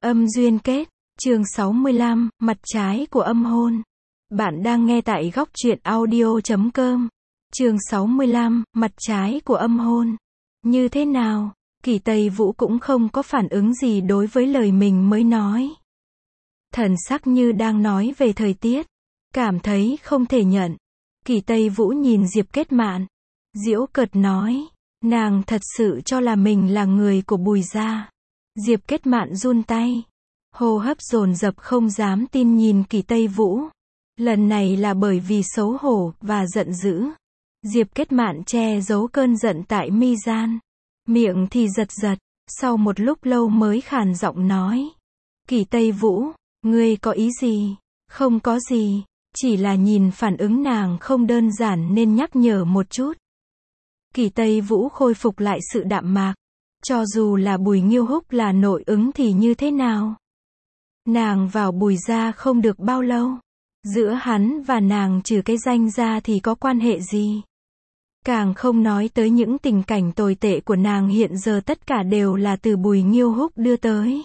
Âm duyên kết, chương 65, mặt trái của âm hôn. Bạn đang nghe tại góc truyện audio.com. Chương 65, mặt trái của âm hôn. Như thế nào? Kỳ Tây Vũ cũng không có phản ứng gì đối với lời mình mới nói. Thần sắc như đang nói về thời tiết. Cảm thấy không thể nhận. Kỳ Tây Vũ nhìn Diệp Kết Mạn. Giễu cợt nói. Nàng thật sự cho là mình là người của Bùi gia. Diệp Kết Mạn run tay. Hô hấp dồn dập không dám tin nhìn Kỳ Tây Vũ. Lần này là bởi vì xấu hổ và giận dữ. Diệp Kết Mạn che giấu cơn giận tại mi gian. Miệng thì giật giật. Sau một lúc lâu mới khàn giọng nói. Kỳ Tây Vũ, ngươi có ý gì? Không có gì. Chỉ là nhìn phản ứng nàng không đơn giản nên nhắc nhở một chút. Kỳ Tây Vũ khôi phục lại sự đạm mạc. Cho dù là Bùi Nghiêu Húc là nội ứng thì như thế nào? Nàng vào Bùi gia không được bao lâu. Giữa hắn và nàng trừ cái danh ra thì có quan hệ gì? Càng không nói tới những tình cảnh tồi tệ của nàng hiện giờ tất cả đều là từ Bùi Nghiêu Húc đưa tới.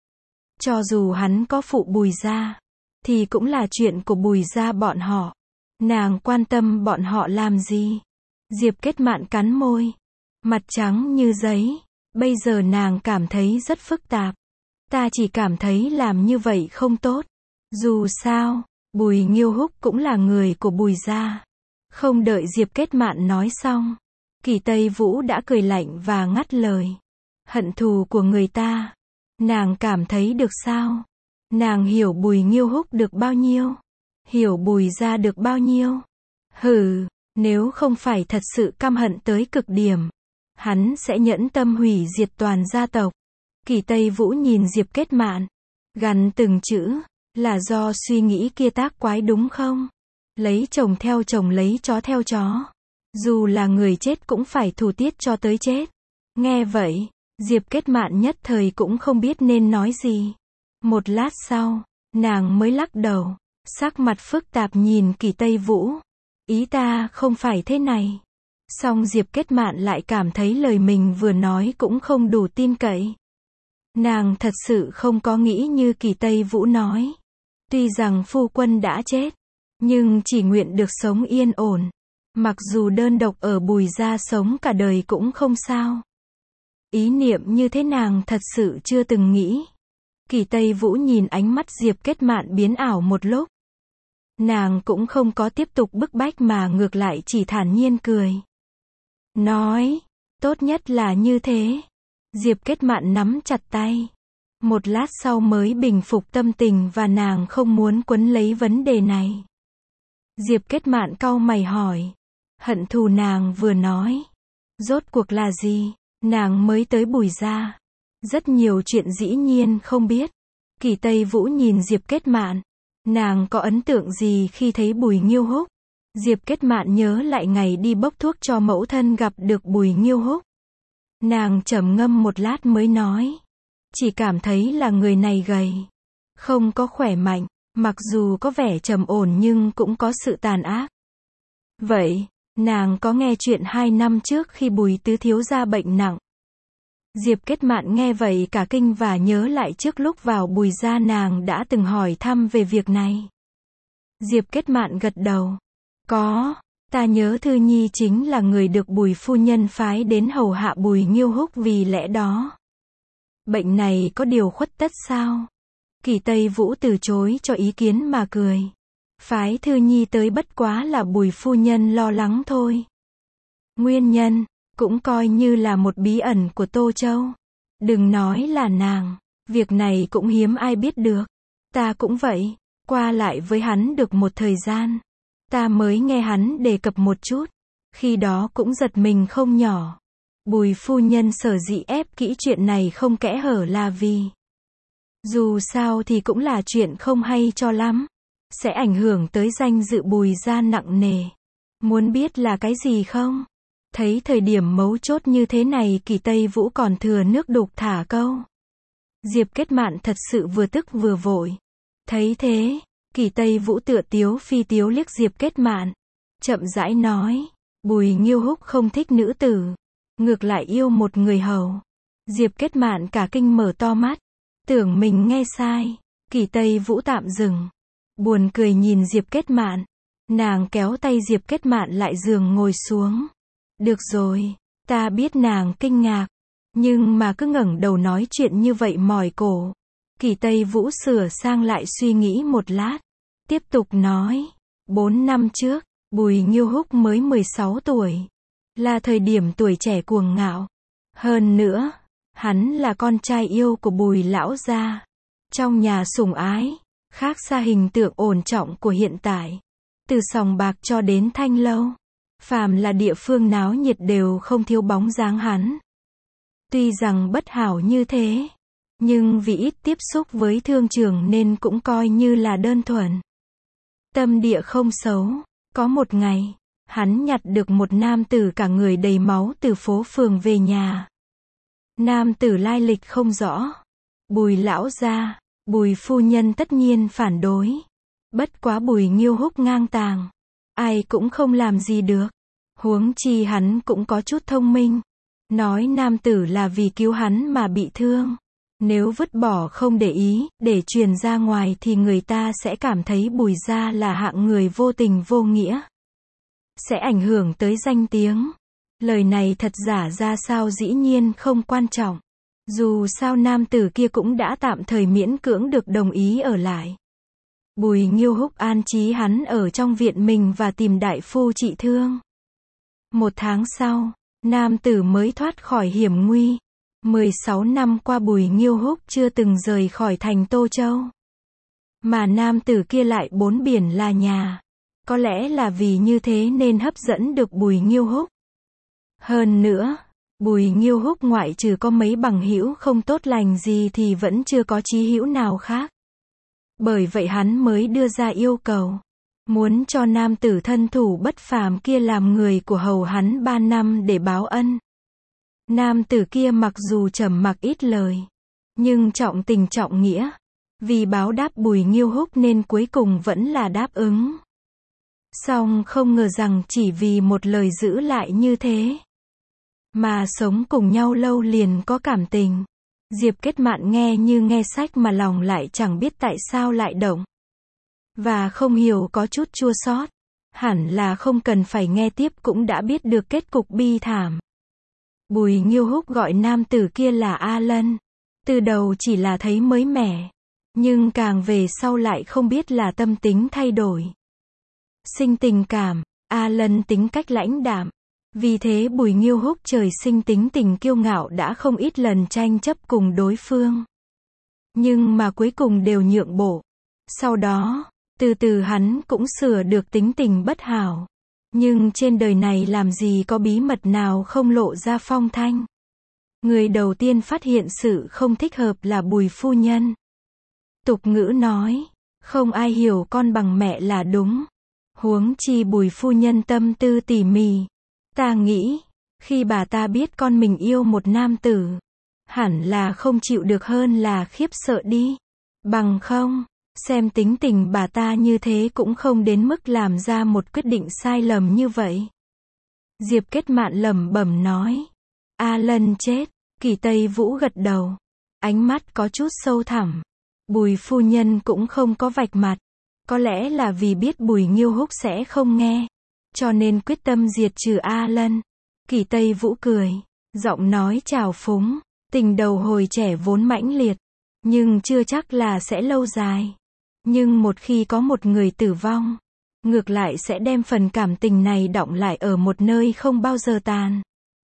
Cho dù hắn có phụ Bùi gia, thì cũng là chuyện của Bùi gia bọn họ. Nàng quan tâm bọn họ làm gì? Diệp Kết Mạn cắn môi. Mặt trắng như giấy. Bây giờ nàng cảm thấy rất phức tạp. Ta chỉ cảm thấy làm như vậy không tốt. Dù sao, Bùi Nghiêu Húc cũng là người của Bùi gia. Không đợi Diệp Kết Mạn nói xong, Kỳ Tây Vũ đã cười lạnh và ngắt lời. Hận thù của người ta, nàng cảm thấy được sao? Nàng hiểu Bùi Nghiêu Húc được bao nhiêu? Hiểu Bùi gia được bao nhiêu? Hừ, nếu không phải thật sự căm hận tới cực điểm, hắn sẽ nhẫn tâm hủy diệt toàn gia tộc. Kỳ Tây Vũ nhìn Diệp Kết Mạn, gằn từng chữ, là do suy nghĩ kia tác quái đúng không? Lấy chồng theo chồng, lấy chó theo chó. Dù là người chết cũng phải thủ tiết cho tới chết. Nghe vậy, Diệp Kết Mạn nhất thời cũng không biết nên nói gì. Một lát sau, nàng mới lắc đầu, sắc mặt phức tạp nhìn Kỳ Tây Vũ. Ý ta không phải thế này. Song Diệp Kết Mạn lại cảm thấy lời mình vừa nói cũng không đủ tin cậy. Nàng thật sự không có nghĩ như Kỳ Tây Vũ nói. Tuy rằng phu quân đã chết, nhưng chỉ nguyện được sống yên ổn. Mặc dù đơn độc ở Bùi gia sống cả đời cũng không sao. Ý niệm như thế nàng thật sự chưa từng nghĩ. Kỳ Tây Vũ nhìn ánh mắt Diệp Kết Mạn biến ảo một lúc. Nàng cũng không có tiếp tục bức bách mà ngược lại chỉ thản nhiên cười. Nói, tốt nhất là như thế. Diệp Kết Mạn nắm chặt tay. Một lát sau mới bình phục tâm tình và nàng không muốn quấn lấy vấn đề này. Diệp Kết Mạn cau mày hỏi. Hận thù nàng vừa nói. Rốt cuộc là gì? Nàng mới tới Bùi gia. Rất nhiều chuyện dĩ nhiên không biết. Kỳ Tây Vũ nhìn Diệp Kết Mạn. Nàng có ấn tượng gì khi thấy Bùi Nghiêu Húc? Diệp Kết Mạn nhớ lại ngày đi bốc thuốc cho mẫu thân gặp được Bùi Nghiêu Húc. Nàng trầm ngâm một lát mới nói. Chỉ cảm thấy là người này gầy. Không có khỏe mạnh. Mặc dù có vẻ trầm ổn nhưng cũng có sự tàn ác. Vậy, nàng có nghe chuyện 2 năm trước khi Bùi tứ thiếu gia bệnh nặng? Diệp Kết Mạn nghe vậy cả kinh và nhớ lại trước lúc vào Bùi gia nàng đã từng hỏi thăm về việc này. Diệp Kết Mạn gật đầu. Có, ta nhớ Thư Nhi chính là người được Bùi phu nhân phái đến hầu hạ Bùi Nghiêu Húc vì lẽ đó. Bệnh này có điều khuất tất sao? Kỳ Tây Vũ từ chối cho ý kiến mà cười. Phái Thư Nhi tới bất quá là Bùi phu nhân lo lắng thôi. Nguyên nhân, cũng coi như là một bí ẩn của Tô Châu. Đừng nói là nàng, việc này cũng hiếm ai biết được. Ta cũng vậy, qua lại với hắn được một thời gian. Ta mới nghe hắn đề cập một chút. Khi đó cũng giật mình không nhỏ. Bùi phu nhân sở dĩ ép kỹ chuyện này không kẽ hở là vì dù sao thì cũng là chuyện không hay cho lắm. Sẽ ảnh hưởng tới danh dự Bùi gia nặng nề. Muốn biết là cái gì không? Thấy thời điểm mấu chốt như thế này Kỳ Tây Vũ còn thừa nước đục thả câu. Diệp Kết Mạn thật sự vừa tức vừa vội. Thấy thế, Kỳ Tây Vũ tựa tiếu phi tiếu liếc Diệp Kết Mạn. Chậm rãi nói. Bùi Nghiêu Húc không thích nữ tử. Ngược lại yêu một người hầu. Diệp Kết Mạn cả kinh mở to mắt. Tưởng mình nghe sai. Kỳ Tây Vũ tạm dừng. Buồn cười nhìn Diệp Kết Mạn. Nàng kéo tay Diệp Kết Mạn lại giường ngồi xuống. Được rồi, ta biết nàng kinh ngạc. Nhưng mà cứ ngẩng đầu nói chuyện như vậy mỏi cổ. Kỳ Tây Vũ sửa sang lại suy nghĩ một lát. Tiếp tục nói. 4 năm trước, Bùi Nghiêu Húc mới 16 tuổi. Là thời điểm tuổi trẻ cuồng ngạo. Hơn nữa, hắn là con trai yêu của Bùi lão gia. Trong nhà sủng ái, khác xa hình tượng ổn trọng của hiện tại. Từ sòng bạc cho đến thanh lâu, phàm là địa phương náo nhiệt đều không thiếu bóng dáng hắn. Tuy rằng bất hảo như thế, nhưng vì ít tiếp xúc với thương trường nên cũng coi như là đơn thuần. Tâm địa không xấu. Có một ngày, hắn nhặt được một nam tử cả người đầy máu từ phố phường về nhà. Nam tử lai lịch không rõ. Bùi lão gia, Bùi phu nhân tất nhiên phản đối. Bất quá Bùi Nghiêu Húc ngang tàng. Ai cũng không làm gì được. Huống chi hắn cũng có chút thông minh. Nói nam tử là vì cứu hắn mà bị thương. Nếu vứt bỏ không để ý, để truyền ra ngoài thì người ta sẽ cảm thấy Bùi gia là hạng người vô tình vô nghĩa. Sẽ ảnh hưởng tới danh tiếng. Lời này thật giả ra sao dĩ nhiên không quan trọng. Dù sao nam tử kia cũng đã tạm thời miễn cưỡng được đồng ý ở lại. Bùi Nghiêu Húc an trí hắn ở trong viện mình và tìm đại phu trị thương. 1 tháng sau, nam tử mới thoát khỏi hiểm nguy. 16 năm qua Bùi Nghiêu Húc chưa từng rời khỏi thành Tô Châu. Mà nam tử kia lại 4 biển là nhà. Có lẽ là vì như thế nên hấp dẫn được Bùi Nghiêu Húc. Hơn nữa, Bùi Nghiêu Húc ngoại trừ có mấy bằng hữu không tốt lành gì thì vẫn chưa có chí hữu nào khác. Bởi vậy hắn mới đưa ra yêu cầu. Muốn cho nam tử thân thủ bất phàm kia làm người của hầu hắn 3 năm để báo ân. Nam tử kia mặc dù trầm mặc ít lời, nhưng trọng tình trọng nghĩa. Vì báo đáp Bùi Nghiêu Húc nên cuối cùng vẫn là đáp ứng. Song không ngờ rằng chỉ vì một lời giữ lại như thế, mà sống cùng nhau lâu liền có cảm tình. Diệp Kết Mạn nghe như nghe sách mà lòng lại chẳng biết tại sao lại động. Và không hiểu có chút chua xót. Hẳn là không cần phải nghe tiếp cũng đã biết được kết cục bi thảm. Bùi Nghiêu Húc gọi nam tử kia là A Lân. Từ đầu chỉ là thấy mới mẻ. Nhưng càng về sau lại không biết là tâm tính thay đổi. Sinh tình cảm, A Lân tính cách lãnh đạm. Vì thế Bùi Nghiêu Húc trời sinh tính tình kiêu ngạo đã không ít lần tranh chấp cùng đối phương. Nhưng mà cuối cùng đều nhượng bộ. Sau đó, từ từ hắn cũng sửa được tính tình bất hảo. Nhưng trên đời này làm gì có bí mật nào không lộ ra phong thanh. Người đầu tiên phát hiện sự không thích hợp là Bùi phu nhân. Tục ngữ nói, không ai hiểu con bằng mẹ là đúng. Huống chi Bùi phu nhân tâm tư tỉ mỉ. Ta nghĩ, khi bà ta biết con mình yêu một nam tử, hẳn là không chịu được hơn là khiếp sợ đi. Bằng không, xem tính tình bà ta như thế cũng không đến mức làm ra một quyết định sai lầm như vậy. Diệp Kết Mạn lẩm bẩm nói. A Lân chết. Kỳ Tây Vũ gật đầu. Ánh mắt có chút sâu thẳm. Bùi phu nhân cũng không có vạch mặt. Có lẽ là vì biết Bùi Nghiêu Húc sẽ không nghe, cho nên quyết tâm diệt trừ A Lân. Kỳ Tây Vũ cười, giọng nói trào phúng. Tình đầu hồi trẻ vốn mãnh liệt, nhưng chưa chắc là sẽ lâu dài. Nhưng một khi có một người tử vong, ngược lại sẽ đem phần cảm tình này đọng lại ở một nơi không bao giờ tàn.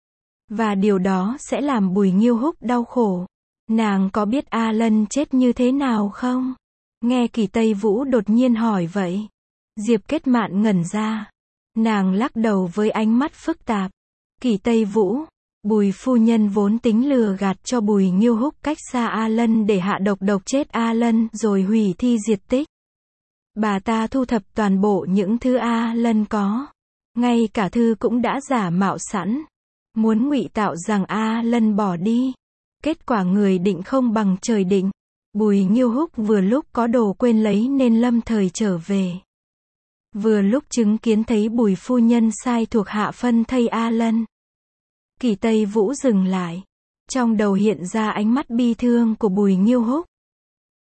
Và điều đó sẽ làm Bùi Nghiêu Húc đau khổ. Nàng có biết A Lân chết như thế nào không? Nghe Kỳ Tây Vũ đột nhiên hỏi vậy, Diệp Kết Mạn ngẩn ra. Nàng lắc đầu với ánh mắt phức tạp. Kỳ Tây Vũ, Bùi phu nhân vốn tính lừa gạt cho Bùi Nghiêu Húc cách xa A Lân để hạ độc độc chết A Lân rồi hủy thi diệt tích. Bà ta thu thập toàn bộ những thứ A Lân có. Ngay cả thư cũng đã giả mạo sẵn. Muốn ngụy tạo rằng A Lân bỏ đi. Kết quả người định không bằng trời định. Bùi Nghiêu Húc vừa lúc có đồ quên lấy nên lâm thời trở về. Vừa lúc chứng kiến thấy Bùi phu nhân sai thuộc hạ phân thây A Lân. Kỳ Tây Vũ dừng lại. Trong đầu hiện ra ánh mắt bi thương của Bùi Nghiêu Húc.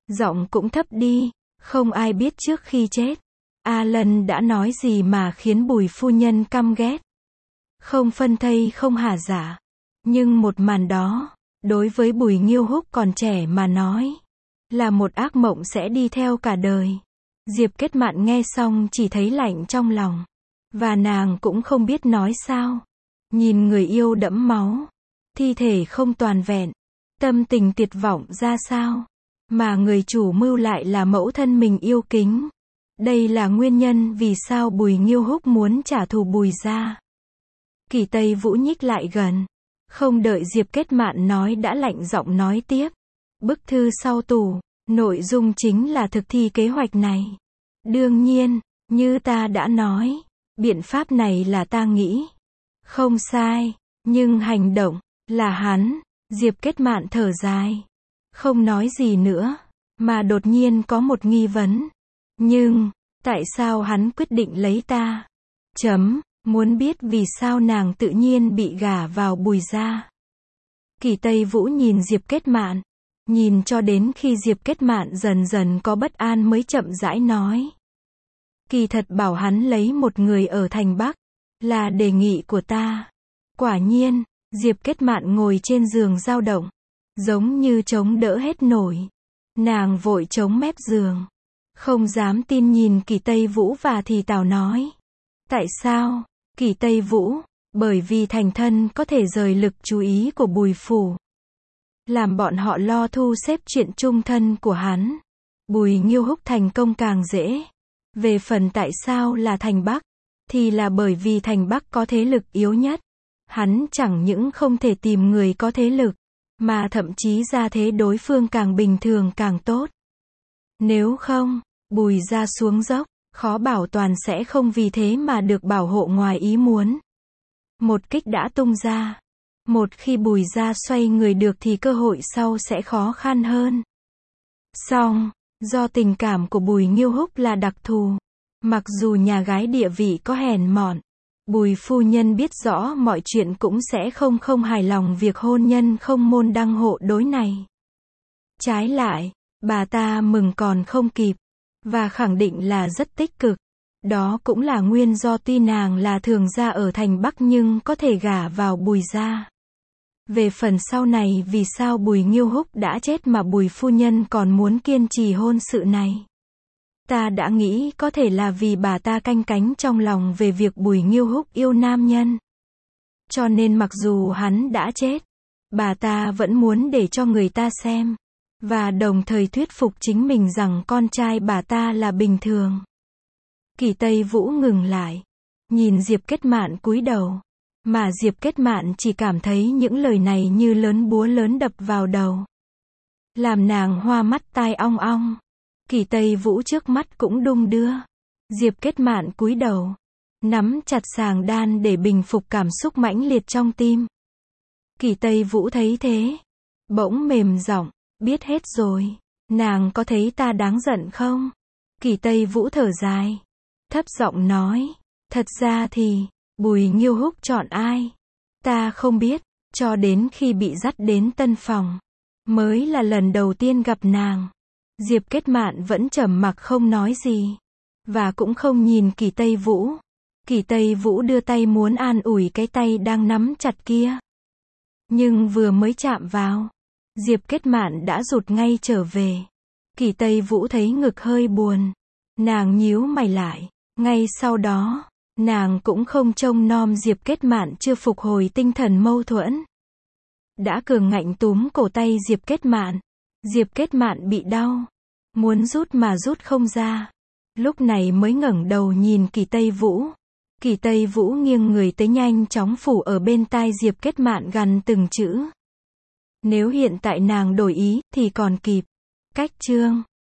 Giọng cũng thấp đi, không ai biết trước khi chết, Alan đã nói gì mà khiến Bùi phu nhân căm ghét. Không phân thây không hả dạ. Nhưng một màn đó, đối với Bùi Nghiêu Húc còn trẻ mà nói, là một ác mộng sẽ đi theo cả đời. Diệp Kết Mạn nghe xong chỉ thấy lạnh trong lòng. Và nàng cũng không biết nói sao. Nhìn người yêu đẫm máu, thi thể không toàn vẹn, tâm tình tuyệt vọng ra sao. Mà người chủ mưu lại là mẫu thân mình yêu kính. Đây là nguyên nhân vì sao Bùi Nghiêu Húc muốn trả thù Bùi gia. Kỳ Tây Vũ nhích lại gần. Không đợi Diệp Kết Mạn nói đã lạnh giọng nói tiếp. Bức thư sau tủ, nội dung chính là thực thi kế hoạch này. Đương nhiên, như ta đã nói, biện pháp này là ta nghĩ. Không sai, nhưng hành động, là hắn. Diệp Kết Mạn thở dài. Không nói gì nữa, mà đột nhiên có một nghi vấn. Nhưng, tại sao hắn quyết định lấy ta? Muốn biết vì sao nàng tự nhiên bị gả vào Bùi gia. Kỳ Tây Vũ nhìn Diệp Kết Mạn. Nhìn cho đến khi Diệp Kết Mạn dần dần có bất an mới chậm rãi nói. Kỳ thật bảo hắn lấy một người ở thành Bắc, là đề nghị của ta. Quả nhiên, Diệp Kết Mạn ngồi trên giường dao động, giống như chống đỡ hết nổi. Nàng vội chống mép giường, không dám tin nhìn Kỳ Tây Vũ và thì thào nói. Tại sao? Kỳ Tây Vũ, bởi vì thành thân có thể rời lực chú ý của Bùi phủ. Làm bọn họ lo thu xếp chuyện chung thân của hắn. Bùi Nghiêu Húc thành công càng dễ. Về phần tại sao là thành Bắc, thì là bởi vì thành Bắc có thế lực yếu nhất. Hắn chẳng những không thể tìm người có thế lực, mà thậm chí ra thế đối phương càng bình thường càng tốt. Nếu không, Bùi gia xuống dốc, khó bảo toàn sẽ không vì thế mà được bảo hộ ngoài ý muốn. Một kích đã tung ra. Một khi Bùi gia xoay người được thì cơ hội sau sẽ khó khăn hơn. Song, do tình cảm của Bùi Nghiêu Húc là đặc thù, mặc dù nhà gái địa vị có hèn mọn, Bùi phu nhân biết rõ mọi chuyện cũng sẽ không hài lòng việc hôn nhân không môn đăng hộ đối này. Trái lại, bà ta mừng còn không kịp, và khẳng định là rất tích cực. Đó cũng là nguyên do tuy nàng là thường gia ở thành Bắc nhưng có thể gả vào Bùi gia. Về phần sau này vì sao Bùi Nghiêu Húc đã chết mà Bùi phu nhân còn muốn kiên trì hôn sự này. Ta đã nghĩ có thể là vì bà ta canh cánh trong lòng về việc Bùi Nghiêu Húc yêu nam nhân. Cho nên mặc dù hắn đã chết, bà ta vẫn muốn để cho người ta xem. Và đồng thời thuyết phục chính mình rằng con trai bà ta là bình thường. Kỳ Tây Vũ ngừng lại. Nhìn Diệp Kết Mạn cúi đầu. Mà Diệp Kết Mạn chỉ cảm thấy những lời này như lớn búa lớn đập vào đầu. Làm nàng hoa mắt tai ong ong. Kỳ Tây Vũ trước mắt cũng đung đưa. Diệp Kết Mạn cúi đầu. Nắm chặt sàng đan để bình phục cảm xúc mãnh liệt trong tim. Kỳ Tây Vũ thấy thế. Bỗng mềm giọng. Biết hết rồi. Nàng có thấy ta đáng giận không? Kỳ Tây Vũ thở dài. Thấp giọng nói. Thật ra thì, Bùi Nghiêu Húc chọn ai? Ta không biết, cho đến khi bị dắt đến tân phòng. Mới là lần đầu tiên gặp nàng. Diệp Kết Mạn vẫn trầm mặc không nói gì. Và cũng không nhìn Kỳ Tây Vũ. Kỳ Tây Vũ đưa tay muốn an ủi cái tay đang nắm chặt kia. Nhưng vừa mới chạm vào, Diệp Kết Mạn đã rụt ngay trở về. Kỳ Tây Vũ thấy ngực hơi buồn. Nàng nhíu mày lại. Ngay sau đó, nàng cũng không trông nom Diệp Kết Mạn chưa phục hồi tinh thần mâu thuẫn. Đã cường ngạnh túm cổ tay Diệp Kết Mạn. Diệp Kết Mạn bị đau. Muốn rút mà rút không ra. Lúc này mới ngẩng đầu nhìn Kỳ Tây Vũ. Kỳ Tây Vũ nghiêng người tới nhanh chóng phủ ở bên tai Diệp Kết Mạn gằn từng chữ. Nếu hiện tại nàng đổi ý, thì còn kịp. Cách chương